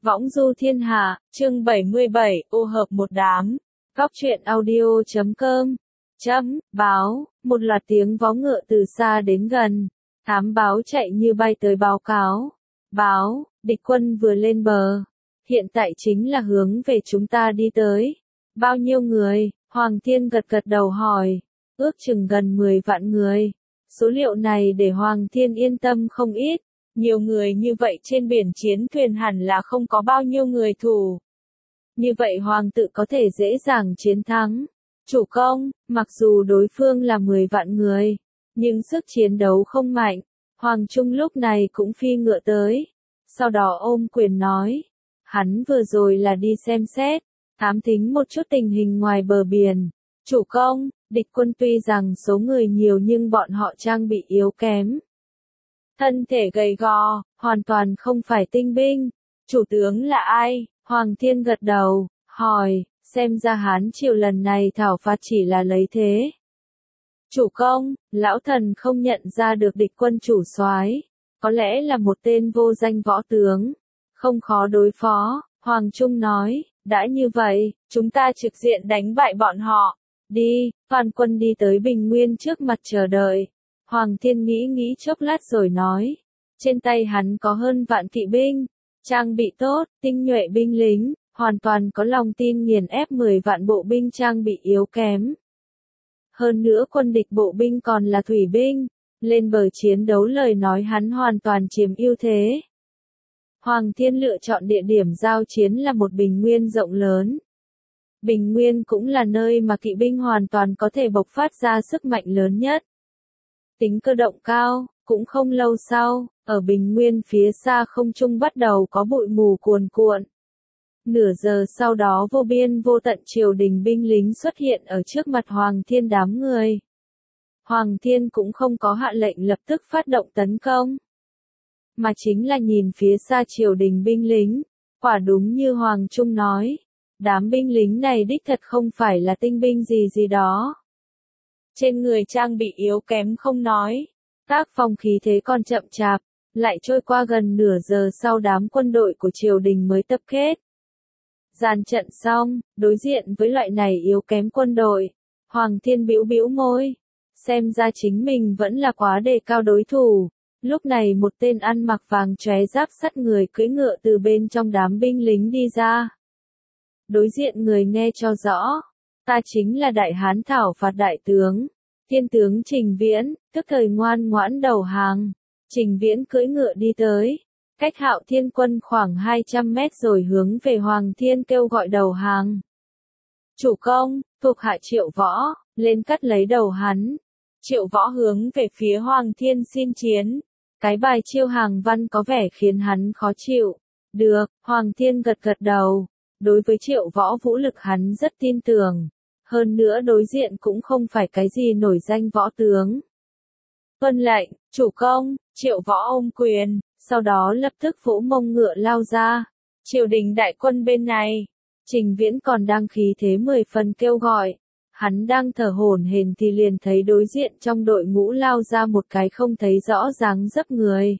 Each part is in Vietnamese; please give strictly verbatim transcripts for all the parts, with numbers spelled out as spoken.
Võng du thiên hạ, chương bảy mươi bảy, ô hợp một đám. Góc truyện audio chấm com. Chấm, báo, một loạt tiếng vó ngựa từ xa đến gần. Thám báo chạy như bay tới báo cáo. Báo, địch quân vừa lên bờ. Hiện tại chính là hướng về chúng ta đi tới. Bao nhiêu người? Hoàng Thiên gật gật đầu hỏi. Ước chừng gần mười vạn người. Số liệu này để Hoàng Thiên yên tâm không ít. Nhiều người như vậy trên biển chiến thuyền hẳn là không có bao nhiêu người thủ. Như vậy Hoàng tự có thể dễ dàng chiến thắng. Chủ công, mặc dù đối phương là mười vạn người, nhưng sức chiến đấu không mạnh. Hoàng Trung lúc này cũng phi ngựa tới. Sau đó ôm quyền nói. Hắn vừa rồi là đi xem xét, thám thính một chút tình hình ngoài bờ biển. Chủ công, địch quân tuy rằng số người nhiều nhưng bọn họ trang bị yếu kém. Thân thể gầy gò, hoàn toàn không phải tinh binh. Chủ tướng là ai? Hoàng Thiên gật đầu, hỏi, xem ra Hán triều lần này thảo phạt chỉ là lấy thế. Chủ công, lão thần không nhận ra được địch quân chủ soái, có lẽ là một tên vô danh võ tướng, không khó đối phó. Hoàng Trung nói, đã như vậy, chúng ta trực diện đánh bại bọn họ. Đi, toàn quân đi tới Bình Nguyên trước mặt chờ đợi. Hoàng Thiên nghĩ nghĩ chốc lát rồi nói, trên tay hắn có hơn vạn kỵ binh, trang bị tốt, tinh nhuệ binh lính, hoàn toàn có lòng tin nghiền ép mười vạn bộ binh trang bị yếu kém. Hơn nữa quân địch bộ binh còn là thủy binh, lên bờ chiến đấu lời nói hắn hoàn toàn chiếm ưu thế. Hoàng Thiên lựa chọn địa điểm giao chiến là một bình nguyên rộng lớn. Bình Nguyên cũng là nơi mà kỵ binh hoàn toàn có thể bộc phát ra sức mạnh lớn nhất. Tính cơ động cao, cũng không lâu sau, ở Bình Nguyên phía xa không trung bắt đầu có bụi mù cuồn cuộn. Nửa giờ sau đó vô biên vô tận triều đình binh lính xuất hiện ở trước mặt Hoàng Thiên đám người. Hoàng Thiên cũng không có hạ lệnh lập tức phát động tấn công, mà chính là nhìn phía xa triều đình binh lính, quả đúng như Hoàng Trung nói. Đám binh lính này đích thật không phải là tinh binh gì gì đó. Trên người trang bị yếu kém không nói, tác phong khí thế còn chậm chạp, lại trôi qua gần nửa giờ sau đám quân đội của triều đình mới tập kết. Dàn trận xong, đối diện với loại này yếu kém quân đội, Hoàng Thiên bĩu bĩu môi, xem ra chính mình vẫn là quá đề cao đối thủ. Lúc này một tên ăn mặc vàng chóe giáp sắt người cưỡi ngựa từ bên trong đám binh lính đi ra. Đối diện người nghe cho rõ, ta chính là Đại Hán thảo phạt đại tướng, Thiên tướng Trình Viễn, tức thời ngoan ngoãn đầu hàng. Trình Viễn cưỡi ngựa đi tới, cách Hạo Thiên quân khoảng hai trăm mét rồi hướng về Hoàng Thiên kêu gọi đầu hàng. Chủ công, thuộc hạ Triệu Võ, lên cắt lấy đầu hắn. Triệu Võ hướng về phía Hoàng Thiên xin chiến. Cái bài chiêu hàng văn có vẻ khiến hắn khó chịu. Được, Hoàng Thiên gật gật đầu. Đối với Triệu Võ vũ lực hắn rất tin tưởng. Hơn nữa đối diện cũng không phải cái gì nổi danh võ tướng. Vâng lệnh, chủ công. Triệu Võ ôm quyền, sau đó lập tức vỗ mông ngựa lao ra. Triều đình đại quân bên này. Trình Viễn còn đang khí thế mười phần kêu gọi. Hắn đang thở hổn hển thì liền thấy đối diện trong đội ngũ lao ra một cái không thấy rõ dáng dấp người.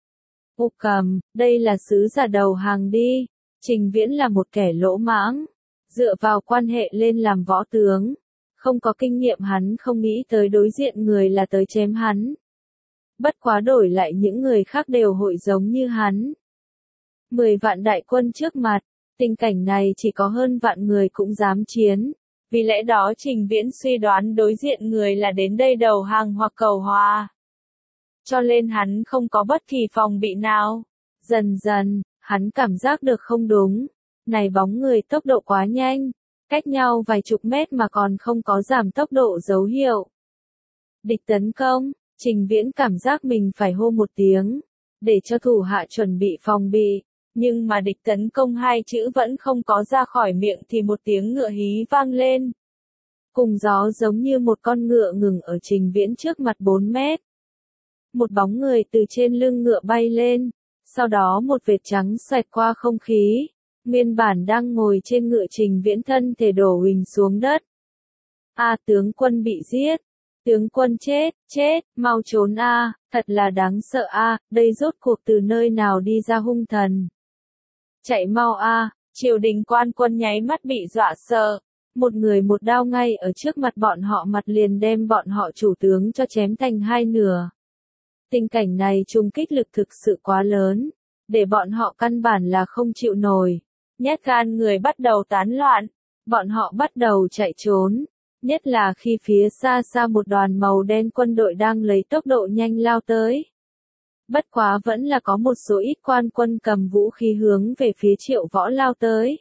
Ô cầm, đây là sứ giả đầu hàng đi. Trình Viễn là một kẻ lỗ mãng, dựa vào quan hệ lên làm võ tướng, không có kinh nghiệm hắn không nghĩ tới đối diện người là tới chém hắn. Bất quá đổi lại những người khác đều hội giống như hắn. Mười vạn đại quân trước mặt, tình cảnh này chỉ có hơn vạn người cũng dám chiến. Vì lẽ đó Trình Viễn suy đoán đối diện người là đến đây đầu hàng hoặc cầu hòa. Cho nên hắn không có bất kỳ phòng bị nào. Dần dần, hắn cảm giác được không đúng. Này bóng người tốc độ quá nhanh. Cách nhau vài chục mét mà còn không có giảm tốc độ dấu hiệu. Địch tấn công, Trình Viễn cảm giác mình phải hô một tiếng. Để cho thủ hạ chuẩn bị phòng bị. Nhưng mà địch tấn công hai chữ vẫn không có ra khỏi miệng thì một tiếng ngựa hí vang lên. Cùng gió giống như một con ngựa ngừng ở Trình Viễn trước mặt bốn mét. Một bóng người từ trên lưng ngựa bay lên. Sau đó một vệt trắng xoẹt qua không khí. Nguyên bản đang ngồi trên ngựa Trình Viễn thân thể đổ huỳnh xuống đất. A tướng quân bị giết. Tướng quân chết, chết, mau trốn a, thật là đáng sợ a, đây rốt cuộc từ nơi nào đi ra hung thần. Chạy mau a, triều đình quan quân nháy mắt bị dọa sợ. Một người một đao ngay ở trước mặt bọn họ mặt liền đem bọn họ chủ tướng cho chém thành hai nửa. Tình cảnh này trùng kích lực thực sự quá lớn, để bọn họ căn bản là không chịu nổi. Nhát gan người bắt đầu tán loạn, bọn họ bắt đầu chạy trốn, nhất là khi phía xa xa một đoàn màu đen quân đội đang lấy tốc độ nhanh lao tới. Bất quá vẫn là có một số ít quan quân cầm vũ khí hướng về phía Triệu Võ lao tới.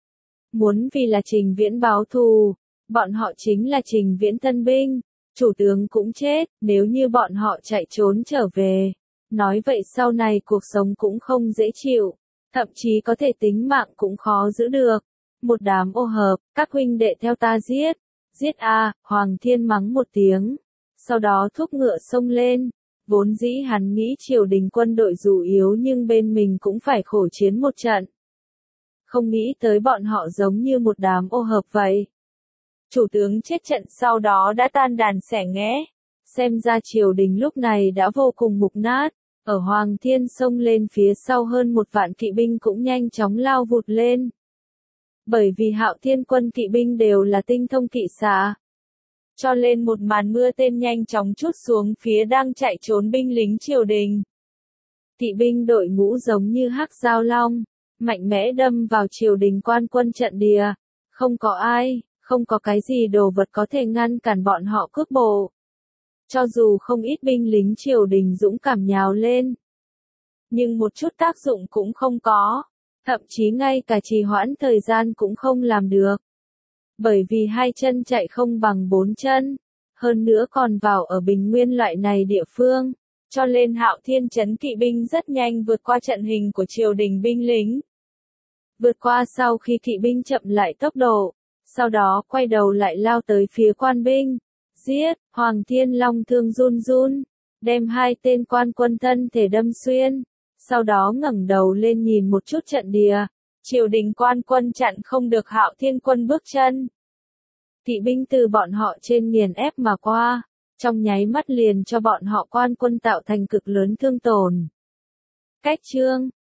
Muốn vì là Trình Viễn báo thù, bọn họ chính là Trình Viễn tân binh, chủ tướng cũng chết, nếu như bọn họ chạy trốn trở về. Nói vậy sau này cuộc sống cũng không dễ chịu, thậm chí có thể tính mạng cũng khó giữ được. Một đám ô hợp, các huynh đệ theo ta giết, giết a, Hoàng Thiên mắng một tiếng, sau đó thúc ngựa xông lên. Vốn dĩ hắn nghĩ triều đình quân đội dù yếu nhưng bên mình cũng phải khổ chiến một trận. Không nghĩ tới bọn họ giống như một đám ô hợp vậy. Chủ tướng chết trận sau đó đã tan đàn xẻ nghẽ. Xem ra triều đình lúc này đã vô cùng mục nát. Ở Hoàng Thiên xông lên phía sau hơn một vạn kỵ binh cũng nhanh chóng lao vụt lên. Bởi vì Hạo Thiên quân kỵ binh đều là tinh thông kỵ xạ, cho lên một màn mưa tên nhanh chóng trút xuống phía đang chạy trốn binh lính triều đình. Kỵ binh đội ngũ giống như hắc giao long, mạnh mẽ đâm vào triều đình quan quân trận địa. Không có ai, không có cái gì đồ vật có thể ngăn cản bọn họ cướp bộ. Cho dù không ít binh lính triều đình dũng cảm nhào lên, nhưng một chút tác dụng cũng không có, thậm chí ngay cả trì hoãn thời gian cũng không làm được. Bởi vì hai chân chạy không bằng bốn chân, hơn nữa còn vào ở Bình Nguyên loại này địa phương, cho nên Hạo Thiên trấn kỵ binh rất nhanh vượt qua trận hình của triều đình binh lính. Vượt qua sau khi kỵ binh chậm lại tốc độ, sau đó quay đầu lại lao tới phía quan binh, giết. Hoàng Thiên long thương run run, đem hai tên quan quân thân thể đâm xuyên, sau đó ngẩng đầu lên nhìn một chút trận địa. Triều đình quan quân chặn không được Hạo Thiên quân bước chân. Kỵ binh từ bọn họ trên nghiền ép mà qua, trong nháy mắt liền cho bọn họ quan quân tạo thành cực lớn thương tổn. Cách chương